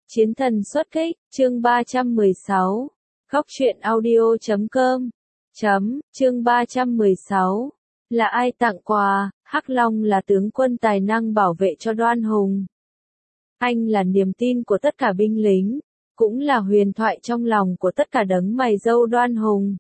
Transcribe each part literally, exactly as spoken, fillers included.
Chiến thần xuất kích, chương ba trăm mười sáu. Góc truyện audio chấm com. Chấm, chương ba trăm mười sáu. Là ai tặng quà? Hắc Long là tướng quân tài năng bảo vệ cho Đoan Hùng. Anh là niềm tin của tất cả binh lính, cũng là huyền thoại trong lòng của tất cả đấng mày râu Đoan Hùng.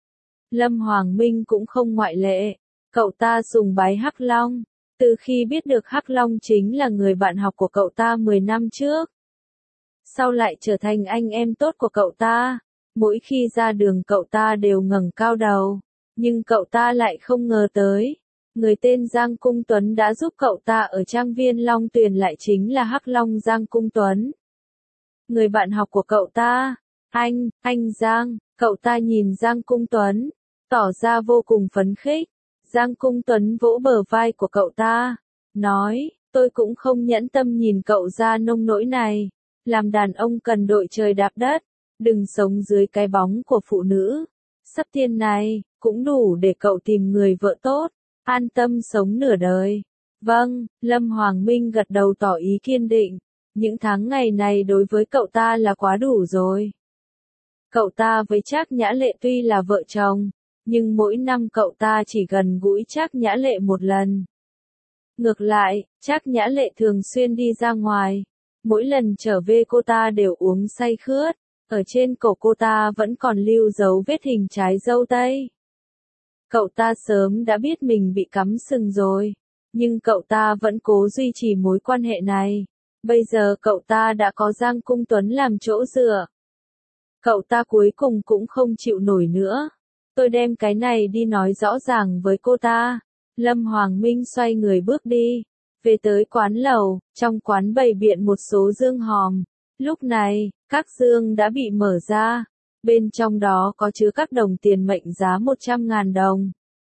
Lâm Hoàng Minh cũng không ngoại lệ, cậu ta sùng bái Hắc Long, từ khi biết được Hắc Long chính là người bạn học của cậu ta mười năm trước. Sau lại trở thành anh em tốt của cậu ta, mỗi khi ra đường cậu ta đều ngẩng cao đầu, nhưng cậu ta lại không ngờ tới, người tên Giang Cung Tuấn đã giúp cậu ta ở trang viên Long Tuyền lại chính là Hắc Long Giang Cung Tuấn. Người bạn học của cậu ta, anh, anh Giang, cậu ta nhìn Giang Cung Tuấn, tỏ ra vô cùng phấn khích. Giang Cung Tuấn vỗ bờ vai của cậu ta, nói, tôi cũng không nhẫn tâm nhìn cậu ra nông nỗi này. Làm đàn ông cần đội trời đạp đất, đừng sống dưới cái bóng của phụ nữ. Sắp tiền này, cũng đủ để cậu tìm người vợ tốt, an tâm sống nửa đời. Vâng, Lâm Hoàng Minh gật đầu tỏ ý kiên định. Những tháng ngày này đối với cậu ta là quá đủ rồi. Cậu ta với Trác Nhã Lệ tuy là vợ chồng, nhưng mỗi năm cậu ta chỉ gần gũi Trác Nhã Lệ một lần. Ngược lại, Trác Nhã Lệ thường xuyên đi ra ngoài. Mỗi lần trở về cô ta đều uống say khướt, ở trên cổ cô ta vẫn còn lưu dấu vết hình trái dâu tây. Cậu ta sớm đã biết mình bị cắm sừng rồi, nhưng cậu ta vẫn cố duy trì mối quan hệ này. Bây giờ cậu ta đã có Giang Cung Tuấn làm chỗ dựa. Cậu ta cuối cùng cũng không chịu nổi nữa. Tôi đem cái này đi nói rõ ràng với cô ta. Lâm Hoàng Minh xoay người bước đi. Về tới quán lầu, trong quán bày biện một số dương hòm. Lúc này, các dương đã bị mở ra. Bên trong đó có chứa các đồng tiền mệnh giá một trăm ngàn đồng.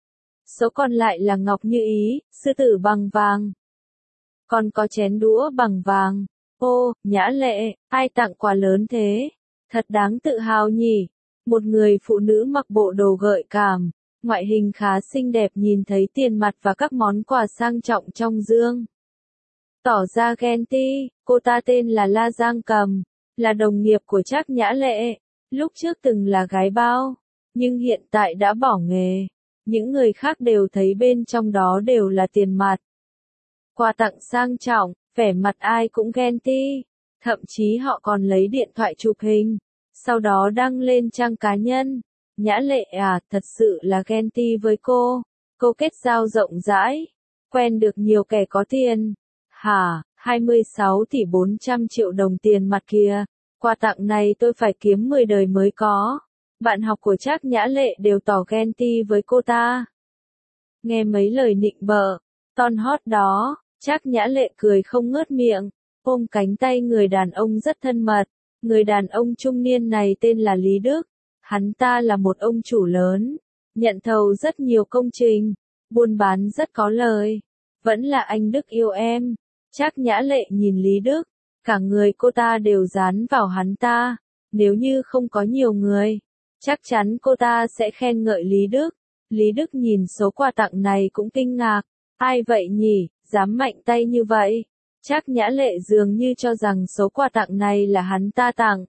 Số còn lại là ngọc như ý, sư tử bằng vàng. Còn có chén đũa bằng vàng. Ô, Nhã Lệ, ai tặng quà lớn thế? Thật đáng tự hào nhỉ. Một người phụ nữ mặc bộ đồ gợi cảm. Ngoại hình khá xinh đẹp nhìn thấy tiền mặt và các món quà sang trọng trong dương. Tỏ ra ghen tị, cô ta tên là La Giang Cầm, là đồng nghiệp của Trác Nhã Lệ, lúc trước từng là gái bao, nhưng hiện tại đã bỏ nghề. Những người khác đều thấy bên trong đó đều là tiền mặt. Quà tặng sang trọng, vẻ mặt ai cũng ghen tị, thậm chí họ còn lấy điện thoại chụp hình, sau đó đăng lên trang cá nhân. Nhã Lệ à, thật sự là ghen tị với cô. Cô kết giao rộng rãi, quen được nhiều kẻ có tiền. Hả, hai mươi sáu tỷ bốn trăm triệu đồng tiền mặt kìa. Quà tặng này tôi phải kiếm mười đời mới có. Bạn học của Trác Nhã Lệ đều tỏ ghen tị với cô ta. Nghe mấy lời nịnh bợ, ton hót đó, Trác Nhã Lệ cười không ngớt miệng, ôm cánh tay người đàn ông rất thân mật. Người đàn ông trung niên này tên là Lý Đức. Hắn ta là một ông chủ lớn, nhận thầu rất nhiều công trình, buôn bán rất có lời. Vẫn là anh Đức yêu em. Trác Nhã Lệ nhìn Lý Đức, cả người cô ta đều dán vào hắn ta. Nếu như không có nhiều người, chắc chắn cô ta sẽ khen ngợi Lý Đức. Lý Đức nhìn số quà tặng này cũng kinh ngạc. Ai vậy nhỉ, dám mạnh tay như vậy? Trác Nhã Lệ dường như cho rằng số quà tặng này là hắn ta tặng.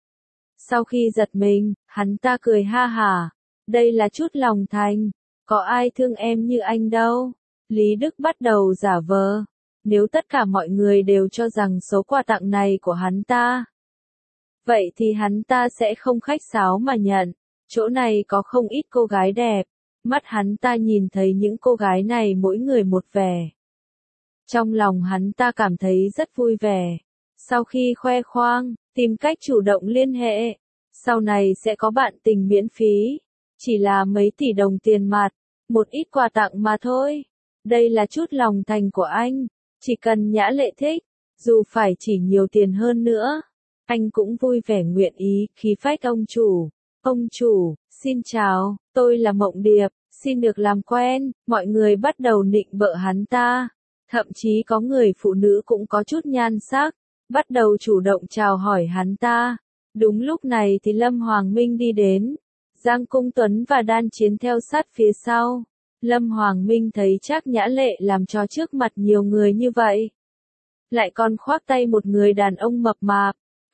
Sau khi giật mình, hắn ta cười ha hả. Đây là chút lòng thành. Có ai thương em như anh đâu. Lý Đức bắt đầu giả vờ. Nếu tất cả mọi người đều cho rằng số quà tặng này của hắn ta, vậy thì hắn ta sẽ không khách sáo mà nhận. Chỗ này có không ít cô gái đẹp. Mắt hắn ta nhìn thấy những cô gái này mỗi người một vẻ. Trong lòng hắn ta cảm thấy rất vui vẻ. Sau khi khoe khoang, tìm cách chủ động liên hệ. Sau này sẽ có bạn tình miễn phí. Chỉ là mấy tỷ đồng tiền mặt. Một ít quà tặng mà thôi. Đây là chút lòng thành của anh. Chỉ cần Nhã Lệ thích. Dù phải chỉ nhiều tiền hơn nữa. Anh cũng vui vẻ nguyện ý khí phách ông chủ. Ông chủ, xin chào, tôi là Mộng Điệp. Xin được làm quen. Mọi người bắt đầu nịnh bợ hắn ta. Thậm chí có người phụ nữ cũng có chút nhan sắc. Bắt đầu chủ động chào hỏi hắn ta. Đúng lúc này thì Lâm Hoàng Minh đi đến. Giang Cung Tuấn và Đan Chiến theo sát phía sau. Lâm Hoàng Minh thấy Trác Nhã Lệ làm cho trước mặt nhiều người như vậy. Lại còn khoác tay một người đàn ông mập mạp.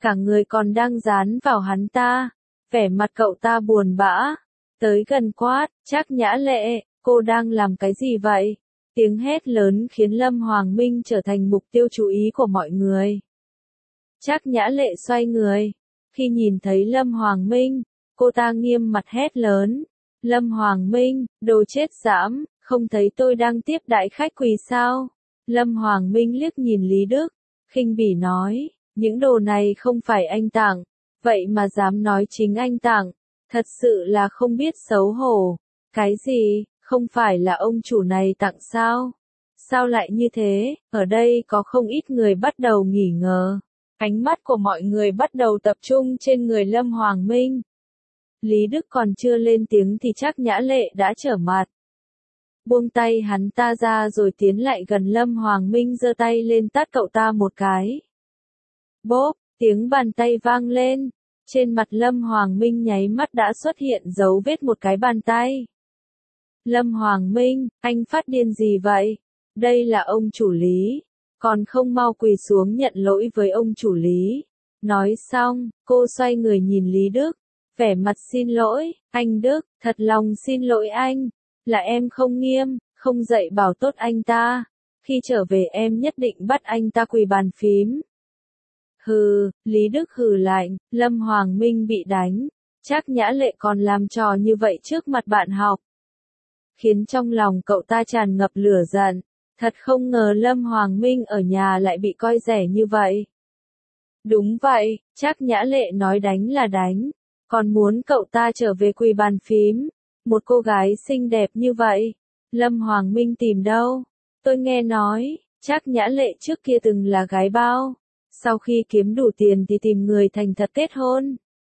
cả người còn đang dán vào hắn ta, vẻ mặt cậu ta buồn bã, tới gần quát, Trác Nhã Lệ, cô đang làm cái gì vậy? Tiếng hét lớn khiến Lâm Hoàng Minh trở thành mục tiêu chú ý của mọi người. Trác Nhã Lệ xoay người, khi nhìn thấy Lâm Hoàng Minh, cô ta nghiêm mặt hét lớn, Lâm Hoàng Minh, đồ chết dẫm, không thấy tôi đang tiếp đãi khách quý sao? Lâm Hoàng Minh liếc nhìn Lý Đức, khinh bỉ nói, những đồ này không phải anh tặng, vậy mà dám nói chính anh tặng, thật sự là không biết xấu hổ. Cái gì, không phải là ông chủ này tặng sao? Sao lại như thế? Ở đây có không ít người bắt đầu nghi ngờ. Ánh mắt của mọi người bắt đầu tập trung trên người Lâm Hoàng Minh. Lý Đức còn chưa lên tiếng thì Trác Nhã Lệ đã trở mặt. Buông tay hắn ta ra rồi tiến lại gần Lâm Hoàng Minh giơ tay lên tát cậu ta một cái. Bốp, tiếng bàn tay vang lên. Trên mặt Lâm Hoàng Minh nháy mắt đã xuất hiện dấu vết một cái bàn tay. Lâm Hoàng Minh, anh phát điên gì vậy? Đây là ông chủ Lý. Còn không mau quỳ xuống nhận lỗi với ông chủ Lý. Nói xong, cô xoay người nhìn Lý Đức. Vẻ mặt xin lỗi, anh Đức, thật lòng xin lỗi anh. Là em không nghiêm, không dạy bảo tốt anh ta. Khi trở về em nhất định bắt anh ta quỳ bàn phím. Hừ, Lý Đức hừ lạnh, Lâm Hoàng Minh bị đánh. Trác Nhã Lệ còn làm trò như vậy trước mặt bạn học. Khiến trong lòng cậu ta tràn ngập lửa giận. Thật không ngờ Lâm Hoàng Minh ở nhà lại bị coi rẻ như vậy. Đúng vậy, Trác Nhã Lệ nói đánh là đánh. Còn muốn cậu ta trở về quỳ bàn phím. Một cô gái xinh đẹp như vậy. Lâm Hoàng Minh tìm đâu? Tôi nghe nói, Trác Nhã Lệ trước kia từng là gái bao. Sau khi kiếm đủ tiền thì tìm người thành thật kết hôn.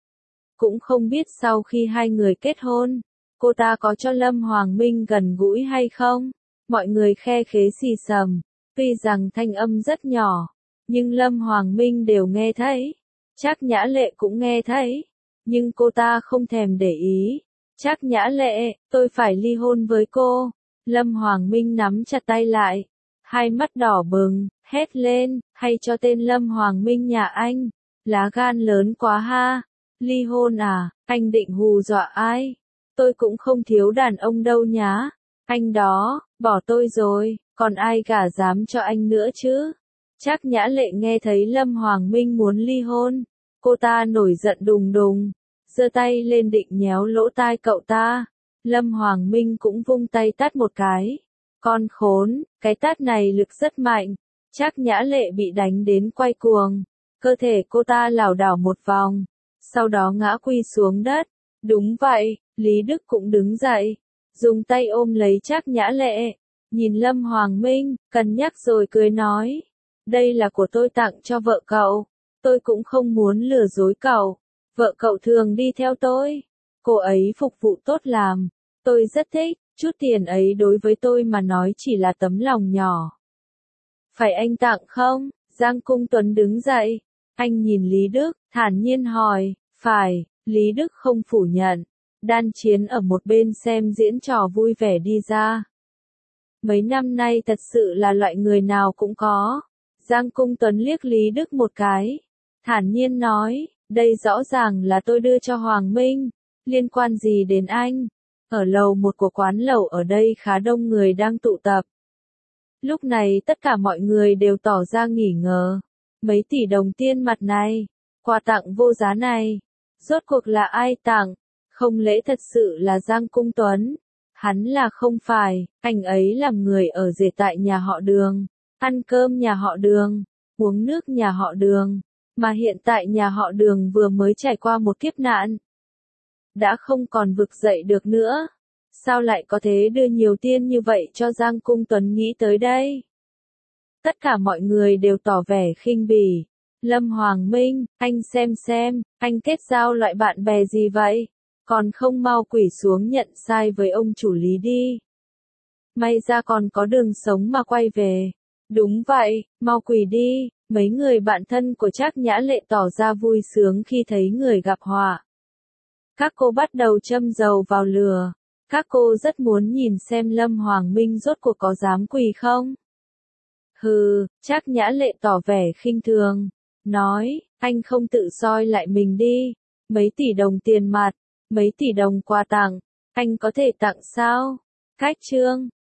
Cũng không biết sau khi hai người kết hôn, cô ta có cho Lâm Hoàng Minh gần gũi hay không? Mọi người khe khế xì xầm, tuy rằng thanh âm rất nhỏ, nhưng Lâm Hoàng Minh đều nghe thấy. Trác Nhã Lệ cũng nghe thấy, nhưng cô ta không thèm để ý. Trác Nhã Lệ, tôi phải ly hôn với cô. Lâm Hoàng Minh nắm chặt tay lại, hai mắt đỏ bừng, hét lên, hay cho tên Lâm Hoàng Minh nhà anh, lá gan lớn quá ha. Ly hôn à, anh định hù dọa ai? Tôi cũng không thiếu đàn ông đâu nhá. Anh đó, bỏ tôi rồi, còn ai cả dám cho anh nữa chứ? Trác Nhã Lệ nghe thấy Lâm Hoàng Minh muốn ly hôn, cô ta nổi giận đùng đùng, giơ tay lên định nhéo lỗ tai cậu ta. Lâm Hoàng Minh cũng vung tay tát một cái. Con khốn, cái tát này lực rất mạnh. Trác Nhã Lệ bị đánh đến quay cuồng, cơ thể cô ta lảo đảo một vòng, sau đó ngã quỳ xuống đất. Đúng vậy, Lý Đức cũng đứng dậy, dùng tay ôm lấy Trác Nhã Lệ, nhìn Lâm Hoàng Minh, cân nhắc rồi cười nói, đây là của tôi tặng cho vợ cậu, tôi cũng không muốn lừa dối cậu, vợ cậu thường đi theo tôi, cô ấy phục vụ tốt làm, tôi rất thích, chút tiền ấy đối với tôi mà nói chỉ là tấm lòng nhỏ. Phải anh tặng không? Giang Cung Tuấn đứng dậy, anh nhìn Lý Đức, thản nhiên hỏi, phải, Lý Đức không phủ nhận. Đan Chiến ở một bên xem diễn trò vui vẻ đi ra. Mấy năm nay thật sự là loại người nào cũng có. Giang Cung Tuấn liếc Lý Đức một cái, thản nhiên nói, đây rõ ràng là tôi đưa cho Hoàng Minh, liên quan gì đến anh? Ở lầu một của quán lẩu ở đây khá đông người đang tụ tập. Lúc này tất cả mọi người đều tỏ ra nghi ngờ. Mấy tỷ đồng tiền mặt này, quà tặng vô giá này, rốt cuộc là ai tặng? Không lẽ thật sự là Giang Cung Tuấn? Hắn là không phải, anh ấy làm người ở rể tại nhà họ Đường, ăn cơm nhà họ Đường, uống nước nhà họ Đường, mà hiện tại nhà họ Đường vừa mới trải qua một kiếp nạn. Đã không còn vực dậy được nữa. Sao lại có thế đưa nhiều tiền như vậy cho Giang Cung Tuấn nghĩ tới đây? Tất cả mọi người đều tỏ vẻ khinh bỉ. Lâm Hoàng Minh, anh xem xem, anh kết giao loại bạn bè gì vậy? Còn không mau quỳ xuống nhận sai với ông chủ Lý đi. May ra còn có đường sống mà quay về. Đúng vậy, mau quỳ đi. Mấy người bạn thân của Trác Nhã Lệ tỏ ra vui sướng khi thấy người gặp họa. Các cô bắt đầu châm dầu vào lửa. Các cô rất muốn nhìn xem Lâm Hoàng Minh rốt cuộc có dám quỳ không? Hừ, Trác Nhã Lệ tỏ vẻ khinh thường, nói, Anh không tự soi lại mình đi. Mấy tỷ đồng tiền mặt, mấy tỷ đồng quà tặng, anh có thể tặng sao? Khách trương.